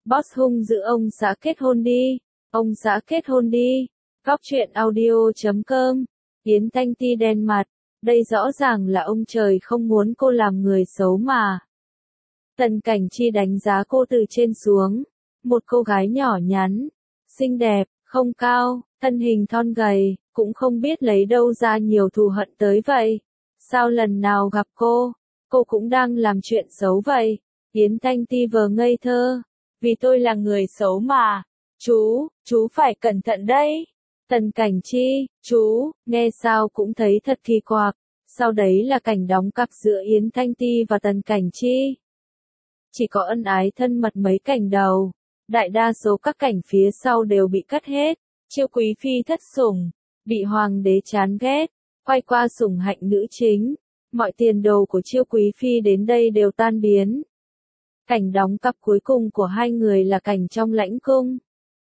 Boss hung dữ ông xã kết hôn đi. Ông xã kết hôn đi. Góc truyện audio.com. Yến Thanh Ti đen mặt. Đây rõ ràng là ông trời không muốn cô làm người xấu mà. Tần Cảnh Chi đánh giá cô từ trên xuống. Một cô gái nhỏ nhắn, xinh đẹp, không cao, thân hình thon gầy, cũng không biết lấy đâu ra nhiều thù hận tới vậy. Sao lần nào gặp cô cũng đang làm chuyện xấu vậy? Yến Thanh Ti vờ ngây thơ. Vì tôi là người xấu mà. Chú phải cẩn thận đấy. Tần Cảnh Chi, chú, nghe sao cũng thấy thật kỳ quặc. Sau đấy là cảnh đóng cặp giữa Yến Thanh Ti và Tần Cảnh Chi. Chỉ có ân ái thân mật mấy cảnh đầu. Đại đa số các cảnh phía sau đều bị cắt hết. Chiêu quý phi thất sủng, bị hoàng đế chán ghét, quay qua sủng hạnh nữ chính. Mọi tiền đồ của chiêu quý phi đến đây đều tan biến. Cảnh đóng cặp cuối cùng của hai người là cảnh trong lãnh cung.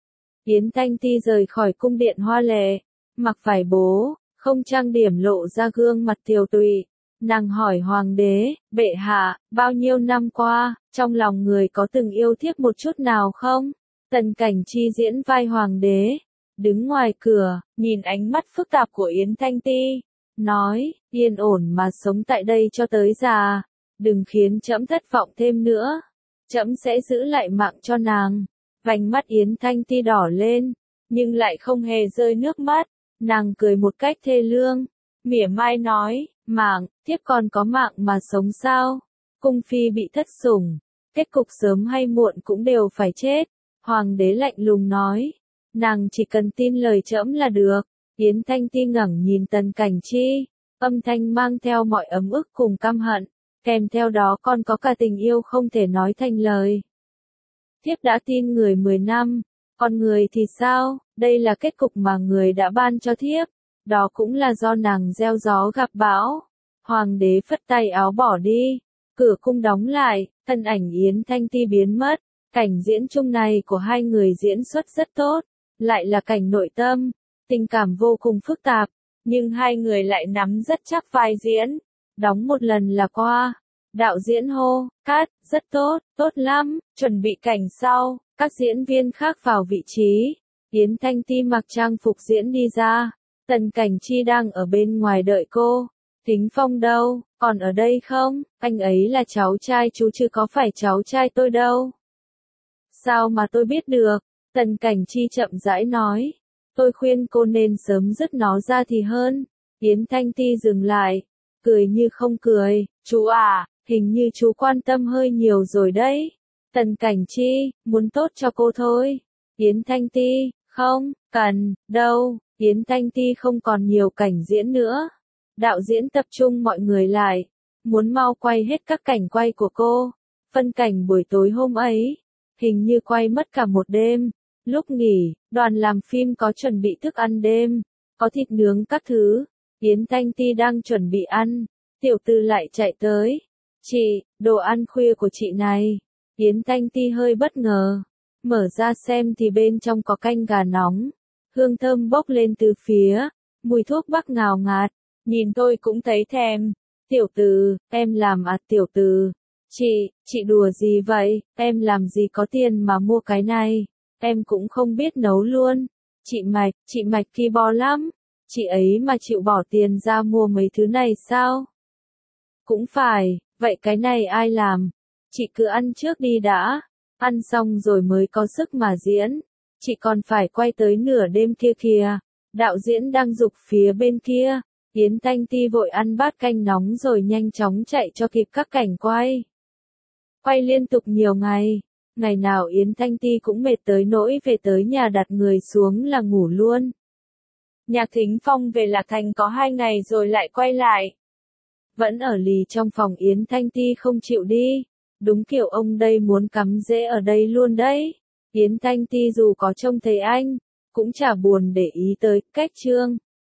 Yến Thanh Ti rời khỏi cung điện hoa lệ, mặc vải bố, không trang điểm lộ ra gương mặt tiều tụy. Nàng hỏi hoàng đế, bệ hạ, bao nhiêu năm qua, trong lòng người có từng yêu tiếc một chút nào không? Tần Cảnh Chi diễn vai hoàng đế, đứng ngoài cửa, nhìn ánh mắt phức tạp của Yến Thanh Ti, nói, yên ổn mà sống tại đây cho tới già, đừng khiến trẫm thất vọng thêm nữa, trẫm sẽ giữ lại mạng cho nàng. Vành mắt Yến Thanh Ti đỏ lên, nhưng lại không hề rơi nước mắt, nàng cười một cách thê lương, mỉa mai nói, mạng, thiếp còn có mạng mà sống sao? Cung phi bị thất sủng, kết cục sớm hay muộn cũng đều phải chết. Hoàng đế lạnh lùng nói, nàng chỉ cần tin lời trẫm là được. Yến Thanh Ti ngẩng nhìn Tần Cảnh Chi, âm thanh mang theo mọi ấm ức cùng căm hận, kèm theo đó còn có cả tình yêu không thể nói thành lời. Thiếp đã tin người 10 năm, còn người thì sao? Đây là kết cục mà người đã ban cho thiếp, đó cũng là do nàng gieo gió gặp bão. Hoàng đế phất tay áo bỏ đi, cửa cung đóng lại, thân ảnh Yến Thanh Ti biến mất. Cảnh diễn chung này của hai người diễn xuất rất tốt, lại là cảnh nội tâm, tình cảm vô cùng phức tạp, nhưng hai người lại nắm rất chắc vai diễn. Đóng một lần là qua. Đạo diễn hô, cắt, rất tốt, tốt lắm, chuẩn bị cảnh sau. Các diễn viên khác vào vị trí. Yến Thanh Ti mặc trang phục diễn đi ra. Tần Cảnh Chi đang ở bên ngoài đợi cô. Thính Phong đâu, còn ở đây không? Anh ấy là cháu trai chú chứ có phải cháu trai tôi đâu. Sao mà tôi biết được? Tần Cảnh Chi chậm rãi nói. Tôi khuyên cô nên sớm dứt nó ra thì hơn. Yến Thanh Ti dừng lại, cười như không cười. Chú à, hình như chú quan tâm hơi nhiều rồi đấy. Tần Cảnh Chi, muốn tốt cho cô thôi. Yến Thanh Ti, không, cần, đâu. Yến Thanh Ti không còn nhiều cảnh diễn nữa. Đạo diễn tập trung mọi người lại, muốn mau quay hết các cảnh quay của cô. Phân cảnh buổi tối hôm ấy, hình như quay mất cả một đêm. Lúc nghỉ, đoàn làm phim có chuẩn bị thức ăn đêm, có thịt nướng các thứ. Yến Thanh Ti đang chuẩn bị ăn, tiểu tư lại chạy tới. Chị, đồ ăn khuya của chị này. Yến Thanh Ti hơi bất ngờ, mở ra xem thì bên trong có canh gà nóng. Hương thơm bốc lên từ phía, mùi thuốc bắc ngào ngạt, nhìn tôi cũng thấy thèm. Tiểu Từ, em làm à? Tiểu Từ, chị đùa gì vậy, em làm gì có tiền mà mua cái này, em cũng không biết nấu luôn. Chị Mạch ki bo lắm, chị ấy mà chịu bỏ tiền ra mua mấy thứ này sao? Cũng phải, vậy cái này ai làm? Chị cứ ăn trước đi đã, ăn xong rồi mới có sức mà diễn. Chị còn phải quay tới nửa đêm kia kìa. Đạo diễn đang giục phía bên kia. Yến Thanh Ti vội ăn bát canh nóng rồi nhanh chóng chạy cho kịp các cảnh quay. Quay liên tục nhiều ngày. Ngày nào Yến Thanh Ti cũng mệt tới nỗi về tới nhà đặt người xuống là ngủ luôn. Nhạc Thính Phong về Lạc Thành có 2 ngày rồi lại quay lại. Vẫn ở lì trong phòng Yến Thanh Ti không chịu đi. Đúng kiểu ông đây muốn cắm rễ ở đây luôn đấy. Yến Thanh Ti dù có trông thấy anh, cũng chả buồn để ý tới cách trương.